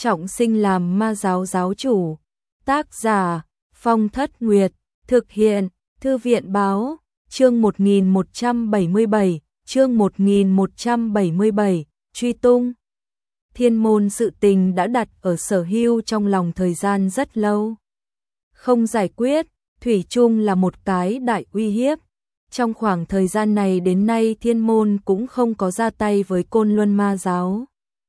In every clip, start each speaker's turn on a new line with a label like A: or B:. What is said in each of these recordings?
A: trọng sinh làm ma giáo giáo chủ. Tác giả Phong Thất Nguyệt, thực hiện Thư viện báo, chương 1177, chương 1177, truy tung. Thiên môn sự tình đã đặt ở Sở Hưu trong lòng thời gian rất lâu. Không giải quyết, thủy chung là một cái đại uy hiếp. Trong khoảng thời gian này đến nay Thiên môn cũng không có ra tay với Côn Luân ma giáo.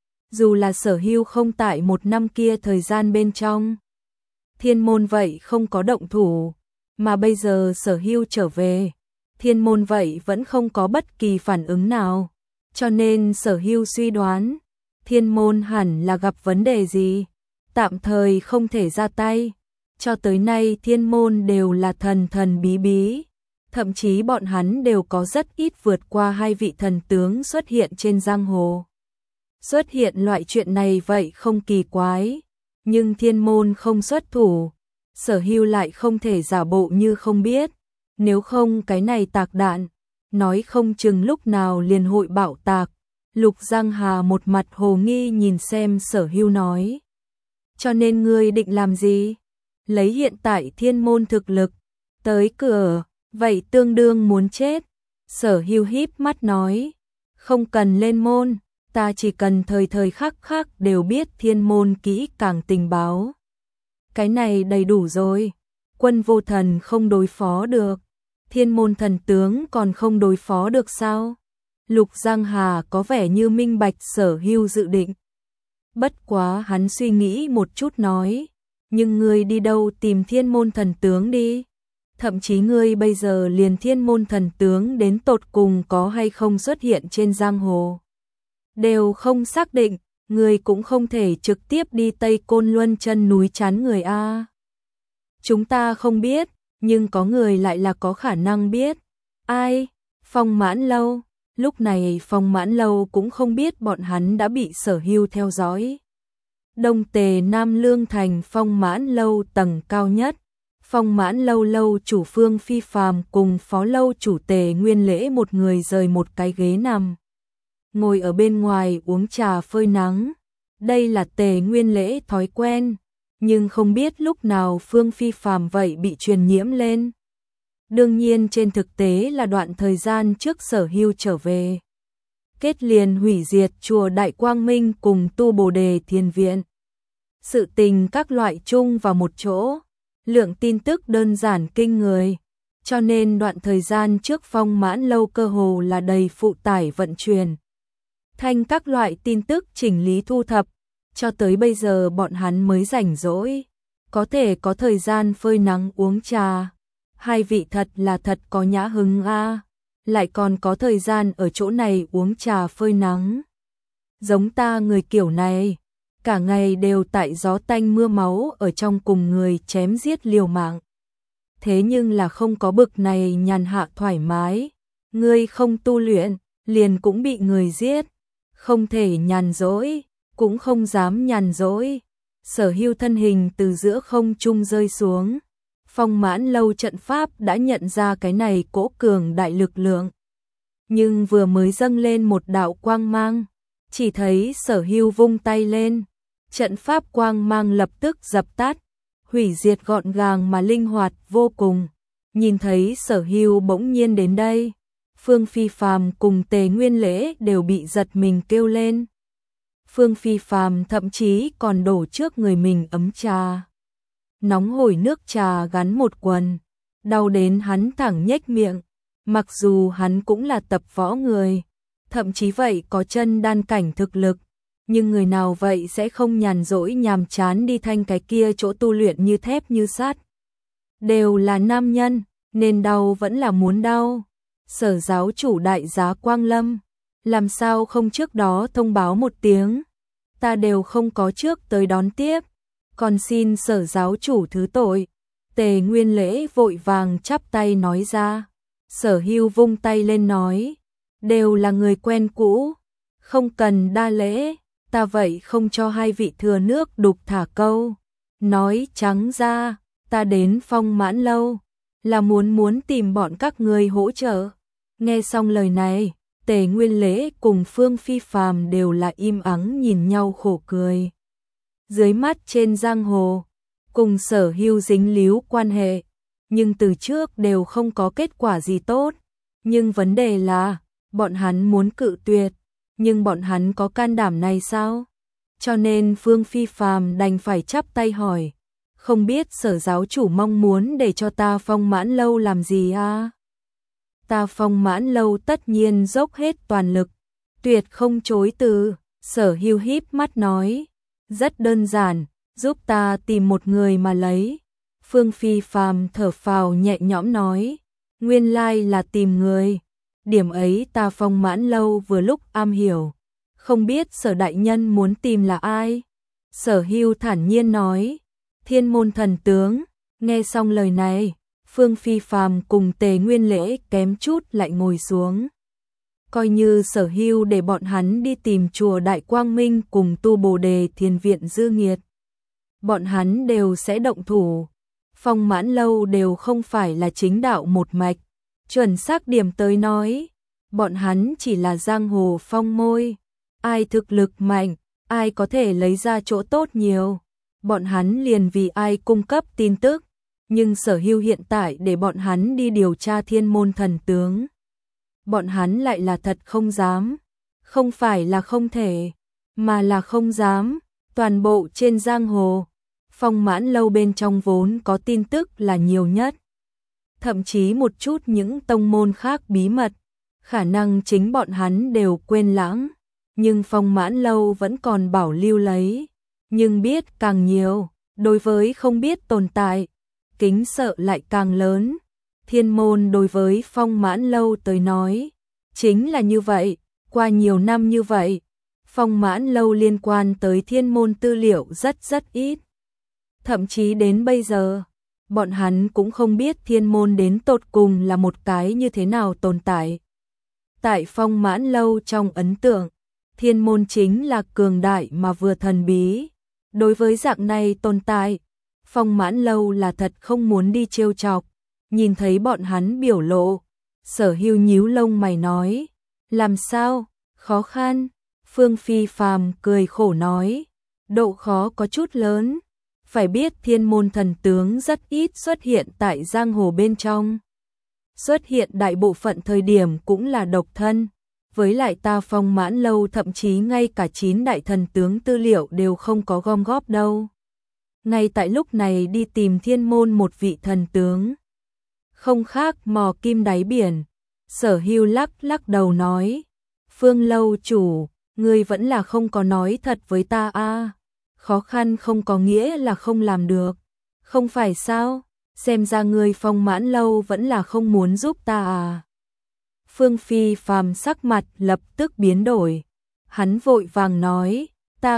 A: Dù là Sở Hưu không tại một năm kia thời gian bên trong. Thiên môn vậy không có động thủ, mà bây giờ Sở Hưu trở về. Thiên môn vậy vẫn không có bất kỳ phản ứng nào. Cho nên Sở Hưu suy đoán, Thiên môn hẳn là gặp vấn đề gì, tạm thời không thể ra tay. Cho tới nay Thiên môn đều là thần thần bí bí, thậm chí bọn hắn đều có rất ít vượt qua 2 vị thần tướng xuất hiện trên giang hồ. Xuất hiện loại chuyện này vậy không kỳ quái, nhưng Thiên môn không xuất thủ, Sở Hưu lại không thể giả bộ như không biết, nếu không cái này tạc đạn, nói không chừng lúc nào liền hội bạo tạc. Lục Giang Hà một mặt hồ nghi nhìn xem Sở Hưu nói. Cho nên ngươi định làm gì? Lấy hiện tại Thiên môn thực lực, tới cửa, vậy tương đương muốn chết. Sở Hưu híp mắt nói, không cần lên môn, ta chỉ cần thời thời khắc khắc đều biết Thiên môn kỹ càng tình báo. Cái này đầy đủ rồi, Quân Vô Thần không đối phó được, Thiên môn thần tướng còn không đối phó được sao? Lục Giang Hà có vẻ như minh bạch Sở Hưu dự định. Bất quá hắn suy nghĩ một chút nói, nhưng ngươi đi đâu tìm Thiên môn thần tướng đi? Thậm chí ngươi bây giờ liền Thiên môn thần tướng đến tột cùng có hay không xuất hiện trên giang hồ đều không xác định, ngươi cũng không thể trực tiếp đi Tây Côn Luân chân núi chán người a. Chúng ta không biết, nhưng có người lại là có khả năng biết. Ai? Phong Mãn Lâu. Lúc này Phong Mãn Lâu cũng không biết bọn hắn đã bị Sở Hưu theo dõi. Đông Tề Nam Lương thành Phong Mãn Lâu tầng cao nhất. Phong Mãn Lâu lâu chủ Phương Phi Phàm cùng phó lâu chủ Tề Nguyên Lễ một người rời một cái ghế nằm. Ngồi ở bên ngoài uống trà phơi nắng. Đây là Tề Nguyên Lễ thói quen, nhưng không biết lúc nào Phương Phi Phàm vậy bị truyền nhiễm lên. Đương nhiên trên thực tế là đoạn thời gian trước Sở Hưu trở về. Kết liền hủy diệt chùa Đại Quang Minh cùng tu Bồ Đề Thiền Viện. Sự tình các loại chung vào một chỗ, lượng tin tức đơn giản kinh người. Cho nên đoạn thời gian trước Phong Mãn Lâu cơ hồ là đầy phụ tải vận chuyển. Thành các loại tin tức chỉnh lý thu thập, cho tới bây giờ bọn hắn mới rảnh rỗi, có thể có thời gian phơi nắng uống trà. Hai vị thật là thật có nhã hứng a, lại còn có thời gian ở chỗ này uống trà phơi nắng. Giống ta người kiểu này, cả ngày đều tại gió tanh mưa máu ở trong cùng người chém giết liều mạng. Thế nhưng là không có bực này nhàn hạ thoải mái, ngươi không tu luyện, liền cũng bị người giết, không thể nhàn rỗi, cũng không dám nhàn rỗi. Sở Hưu thân hình từ giữa không trung rơi xuống. Phong Mãn Lâu trận pháp đã nhận ra cái này cỗ cường đại lực lượng. Nhưng vừa mới dâng lên một đạo quang mang, chỉ thấy Sở Hưu vung tay lên, trận pháp quang mang lập tức dập tắt, hủy diệt gọn gàng mà linh hoạt vô cùng. Nhìn thấy Sở Hưu bỗng nhiên đến đây, Phương Phi Phàm cùng Tề Nguyên Lễ đều bị giật mình kêu lên. Phương Phi Phàm thậm chí còn đổ trước người mình ấm trà. Nóng hổi nước trà gắn một quần, đau đến hắn thẳng nhếch miệng. Mặc dù hắn cũng là tập võ người, thậm chí vậy có chân đan cảnh thực lực, nhưng người nào vậy sẽ không nhàn rỗi nhàm chán đi thanh cái kia chỗ tu luyện như thép như sắt. Đều là nam nhân, nên đau vẫn là muốn đau. Sở giáo chủ đại giá Quang Lâm, làm sao không trước đó thông báo một tiếng, ta đều không có trước tới đón tiếp. Còn xin Sở giáo chủ thứ tội. Tề Nguyên Lễ vội vàng chắp tay nói ra. Sở Hưu vung tay lên nói, đều là người quen cũ, không cần đa lễ, ta vậy không cho hai vị thừa nước đục thả câu. Nói trắng ra, ta đến Phong Mãn Lâu là muốn tìm bọn các người hỗ trợ. Nghe xong lời này, Tề Nguyên Lễ cùng Phương Phi Phàm đều là im ắng nhìn nhau khổ cười. dưới mắt trên giang hồ, cùng Sở Hưu dính líu quan hệ, nhưng từ trước đều không có kết quả gì tốt. Nhưng vấn đề là, bọn hắn muốn cự tuyệt, nhưng bọn hắn có can đảm này sao? Cho nên Phương Phi Phàm đành phải chắp tay hỏi, không biết Sở giáo chủ mong muốn để cho ta Phong Mãn Lâu làm gì à? Ta Phong Mãn Lâu tất nhiên dốc hết toàn lực, tuyệt không chối từ. Sở Hưu híp mắt nói, rất đơn giản, giúp ta tìm một người mà lấy. Phương Phi Phàm thở phào nhẹ nhõm nói, nguyên lai là tìm người, điểm ấy ta Phong Mãn Lâu vừa lúc am hiểu, không biết Sở đại nhân muốn tìm là ai? Sở Hưu thản nhiên nói, Thiên Môn thần tướng. Nghe xong lời này, Phương Phi Phàm cùng Tề Nguyên Lễ kém chút lại ngồi xuống. Coi như Sở Hưu để bọn hắn đi tìm chùa Đại Quang Minh cùng tu Bồ Đề Thiền viện Dư Nghiệt, bọn hắn đều sẽ động thủ. Phong Mãn Lâu đều không phải là chính đạo một mạch, chuẩn xác điểm tới nói, bọn hắn chỉ là giang hồ phong môi, ai thực lực mạnh, ai có thể lấy ra chỗ tốt nhiều, bọn hắn liền vì ai cung cấp tin tức. Nhưng Sở Hưu hiện tại để bọn hắn đi điều tra Thiên Môn thần tướng, bọn hắn lại là thật không dám, không phải là không thể, mà là không dám. Toàn bộ trên giang hồ, Phong Mãn Lâu bên trong vốn có tin tức là nhiều nhất, thậm chí một chút những tông môn khác bí mật, khả năng chính bọn hắn đều quên lãng, nhưng Phong Mãn Lâu vẫn còn bảo lưu lấy, nhưng biết càng nhiều, đối với không biết tồn tại, kính sợ lại càng lớn. Thiên môn đối với Phong Mãn Lâu tới nói, chính là như vậy, qua nhiều năm như vậy, Phong Mãn Lâu liên quan tới thiên môn tư liệu rất ít. Thậm chí đến bây giờ, bọn hắn cũng không biết thiên môn đến tột cùng là một cái như thế nào tồn tại. Tại Phong Mãn Lâu trong ấn tượng, thiên môn chính là cường đại mà vừa thần bí. Đối với dạng này tồn tại, Phong Mãn Lâu là thật không muốn đi trêu chọc. Nhìn thấy bọn hắn biểu lộ, Sở Hưu nhíu lông mày nói, làm sao, khó khăn? Phương Phi Phàm cười khổ nói, độ khó có chút lớn, phải biết thiên môn thần tướng rất ít xuất hiện tại giang hồ bên trong. Xuất hiện đại bộ phận thời điểm cũng là độc thân, với lại ta Phong Mãn Lâu thậm chí ngay cả 9 đại thần tướng tư liệu đều không có gom góp đâu. Ngay tại lúc này đi tìm thiên môn một vị thần tướng, không khác mò kim đáy biển. Sở Hưu lắc đầu nói, Phương lâu chủ, ngươi vẫn là không có nói thật với ta a. Khó khăn không có nghĩa là không làm được, không phải sao? Xem ra ngươi Phong Mãn Lâu vẫn là không muốn giúp ta à? Phương Phi Phàm sắc mặt lập tức biến đổi, hắn vội vàng nói, ta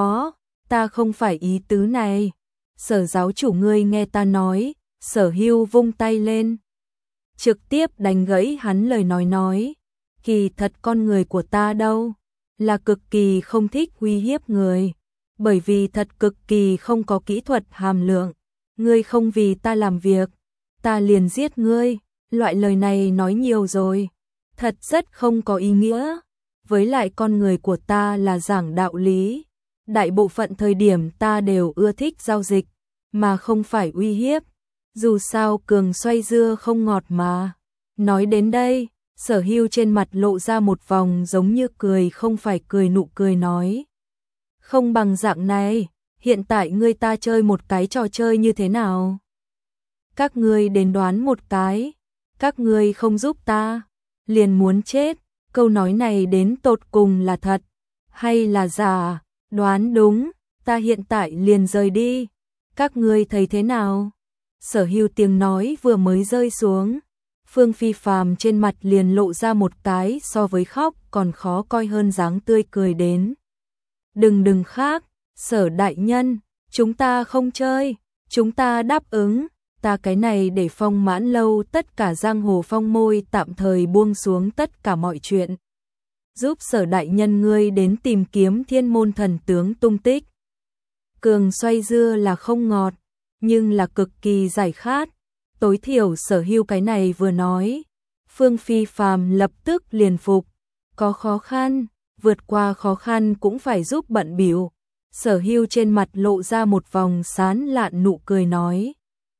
A: không phải ý tứ này. Sở giáo chủ ngươi nghe ta nói. Sở Hưu vung tay lên, trực tiếp đánh gãy hắn lời nói, kỳ thật con người của ta đâu, là cực kỳ không thích uy hiếp người, bởi vì thật cực kỳ không có kỹ thuật hàm lượng, ngươi không vì ta làm việc, ta liền giết ngươi, loại lời này nói nhiều rồi, thật rất không có ý nghĩa, với lại con người của ta là giảng đạo lý, đại bộ phận thời điểm ta đều ưa thích giao dịch, mà không phải uy hiếp. Dù sao cường xoay dưa không ngọt mà. Nói đến đây, Sở Hưu trên mặt lộ ra một vòng giống như cười không phải cười nụ cười nói. Không bằng dạng này, hiện tại ngươi ta chơi một cái trò chơi như thế nào? Các ngươi đến đoán một cái, các ngươi không giúp ta, liền muốn chết. Câu nói này đến tột cùng là thật, hay là giả? Đoán đúng, ta hiện tại liền rời đi. Các ngươi thấy thế nào? Sở Hưu tiếng nói vừa mới rơi xuống, Phương Phi Phàm trên mặt liền lộ ra một cái so với khóc còn khó coi hơn dáng tươi cười đến. Đừng khác, Sở đại nhân, chúng ta không chơi, chúng ta đáp ứng, ta cái này để Phong Mãn Lâu tất cả giang hồ phong môi tạm thời buông xuống tất cả mọi chuyện. Giúp Sở đại nhân ngươi đến tìm kiếm thiên môn thần tướng tung tích. Cường xoay dưa là không ngọt, nhưng là cực kỳ giải khát. Tối thiểu Sở Hưu cái này vừa nói, Phương Phi Phàm lập tức liền phục, có khó khăn, vượt qua khó khăn cũng phải giúp bận bịu, Sở Hưu trên mặt lộ ra một vòng sán lạn nụ cười nói.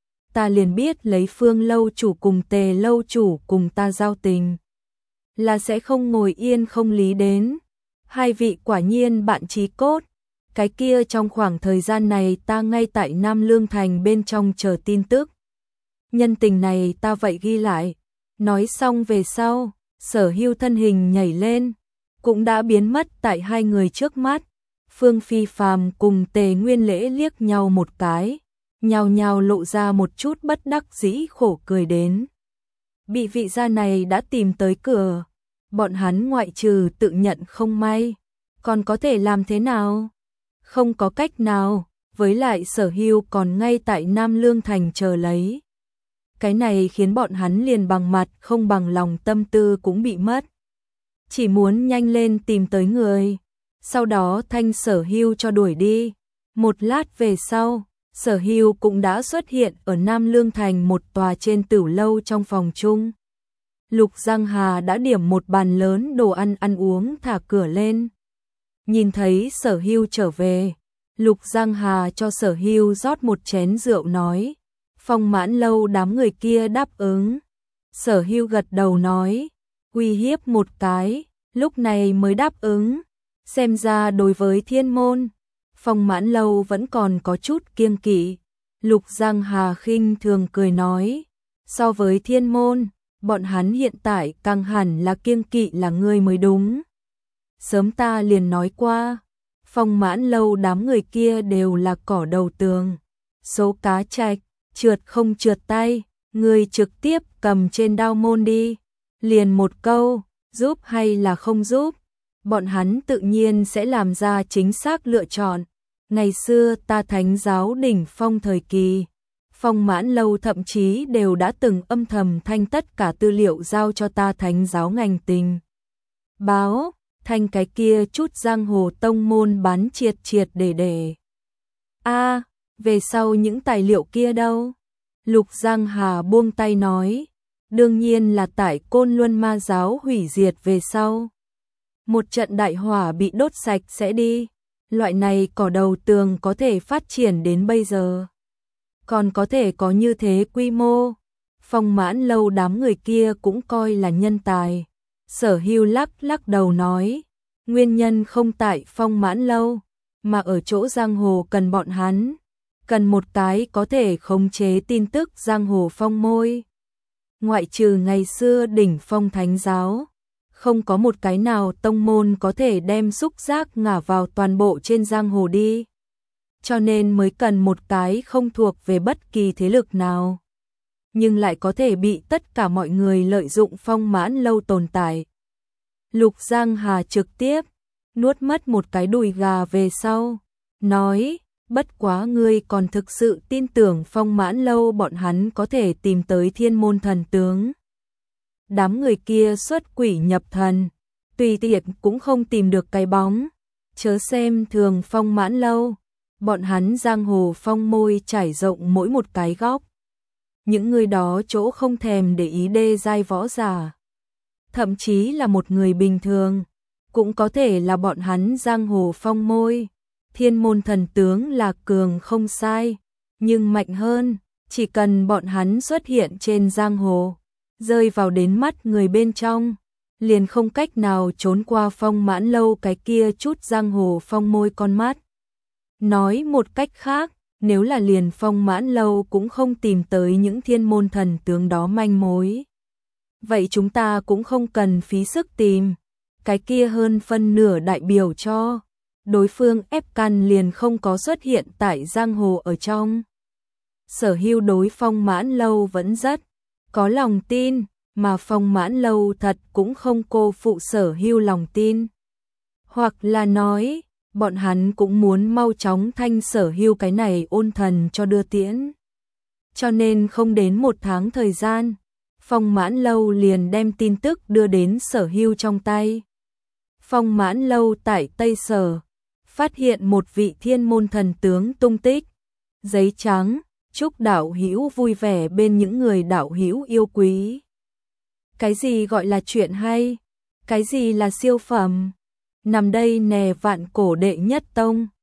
A: Ta liền biết lấy Phương lâu chủ cùng Tề lâu chủ cùng ta giao tình, là sẽ không ngồi yên không lý đến. Hai vị quả nhiên bạn chí cốt. Cái kia trong khoảng thời gian này ta ngay tại Nam Lương Thành bên trong chờ tin tức. Nhân tình này ta vậy ghi lại. Nói xong về sau, Sở Hưu thân hình nhảy lên, cũng đã biến mất tại hai người trước mắt. Phương Phi Phàm cùng Tề Nguyên Lễ liếc nhau một cái, nhao nhao lộ ra một chút bất đắc dĩ khổ cười đến. Bị vị gia này đã tìm tới cửa, bọn hắn ngoại trừ tự nhận không may, còn có thể làm thế nào? Không có cách nào, với lại Sở Hưu còn ngay tại Nam Lương Thành chờ lấy. Cái này khiến bọn hắn liền bằng mặt không bằng lòng tâm tư cũng bị mất. Chỉ muốn nhanh lên tìm tới người, sau đó thanh Sở Hưu cho đuổi đi. Một lát về sau, Sở Hưu cũng đã xuất hiện ở Nam Lương Thành một tòa trên tửu lâu trong phòng chung. Lục Giang Hà đã điểm một bàn lớn đồ ăn ăn uống thả cửa lên. Nhìn thấy Sở Hưu trở về, Lục Giang Hà cho Sở Hưu rót một chén rượu nói. Phong Mãn lâu đám người kia đáp ứng. Sở Hưu gật đầu nói, uy hiếp một cái, lúc này mới đáp ứng. Xem ra đối với Thiên Môn, Phong Mãn lâu vẫn còn có chút kiêng kỵ. Lục Giang Hà khinh thường cười nói, so với Thiên Môn, bọn hắn hiện tại càng hẳn là kiêng kỵ là ngươi mới đúng. Sớm ta liền nói qua, Phong Mãn lâu đám người kia đều là cỏ đầu tường. Số cá trạch, trượt không trượt tay, ngươi trực tiếp cầm trên đao môn đi. Liền một câu, giúp hay là không giúp, bọn hắn tự nhiên sẽ làm ra chính xác lựa chọn. Ngày xưa ta Thánh giáo đỉnh phong thời kỳ, Phong Mãn lâu thậm chí đều đã từng âm thầm thanh tất cả tư liệu giao cho ta Thánh giáo ngành tình báo, thanh cái kia chút giang hồ tông môn bán triệt triệt để. Về sau những tài liệu kia đâu? Lục Giang Hà buông tay nói, đương nhiên là tại Côn Luân ma giáo hủy diệt về sau. Một trận đại hỏa bị đốt sạch sẽ đi, loại này cỏ đầu tường có thể phát triển đến bây giờ. Còn có thể có như thế quy mô, Phong Mãn lâu đám người kia cũng coi là nhân tài. Sở Hưu lắc đầu nói, nguyên nhân không tại Phong Mãn lâu, mà ở chỗ giang hồ cần bọn hắn. Cần một cái có thể khống chế tin tức giang hồ phong môi. Ngoại trừ ngày xưa đỉnh phong Thánh giáo, không có một cái nào tông môn có thể đem xúc giác ngả vào toàn bộ trên giang hồ đi. Cho nên mới cần một cái không thuộc về bất kỳ thế lực nào, nhưng lại có thể bị tất cả mọi người lợi dụng Phong Mãn lâu tồn tại. Lục Giang Hà trực tiếp nuốt mất một cái đùi gà về sau, nói, bất quá ngươi còn thực sự tin tưởng Phong Mãn lâu bọn hắn có thể tìm tới Thiên Môn thần tướng. Đám người kia xuất quỷ nhập thần, tùy tiện cũng không tìm được cái bóng. Chớ xem thường Phong Mãn lâu, bọn hắn giang hồ phong môi trải rộng mỗi một cái góc. Những người đó chỗ không thèm để ý đê giai võ giả, thậm chí là một người bình thường, cũng có thể là bọn hắn giang hồ phong môi. Thiên Môn thần tướng là cường không sai, nhưng mạnh hơn, chỉ cần bọn hắn xuất hiện trên giang hồ, rơi vào đến mắt người bên trong, liền không cách nào trốn qua Phong Mãn lâu cái kia chút giang hồ phong môi con mắt. Nói một cách khác, nếu là liền Phong Mãn lâu cũng không tìm tới những Thiên Môn thần tướng đó manh mối, vậy chúng ta cũng không cần phí sức tìm, cái kia hơn phân nửa đại biểu cho đối phương ép căn liền không có xuất hiện tại giang hồ ở trong. Sở Hưu đối Phong Mãn lâu vẫn rất có lòng tin, mà Phong Mãn lâu thật cũng không cô phụ Sở Hưu lòng tin. Hoặc là nói, bọn hắn cũng muốn mau chóng thanh Sở Hưu cái này ôn thần cho đưa tiễn. Cho nên không đến một tháng thời gian, Phong Mãn lâu liền đem tin tức đưa đến Sở Hưu trong tay. Phong Mãn lâu tại Tây Sở phát hiện một vị Thiên Môn thần tướng tung tích. Giấy trắng, chúc đạo hữu vui vẻ bên những người đạo hữu yêu quý. Cái gì gọi là chuyện hay? Cái gì là siêu phẩm? Nằm đây nè vạn cổ đệ nhất tông.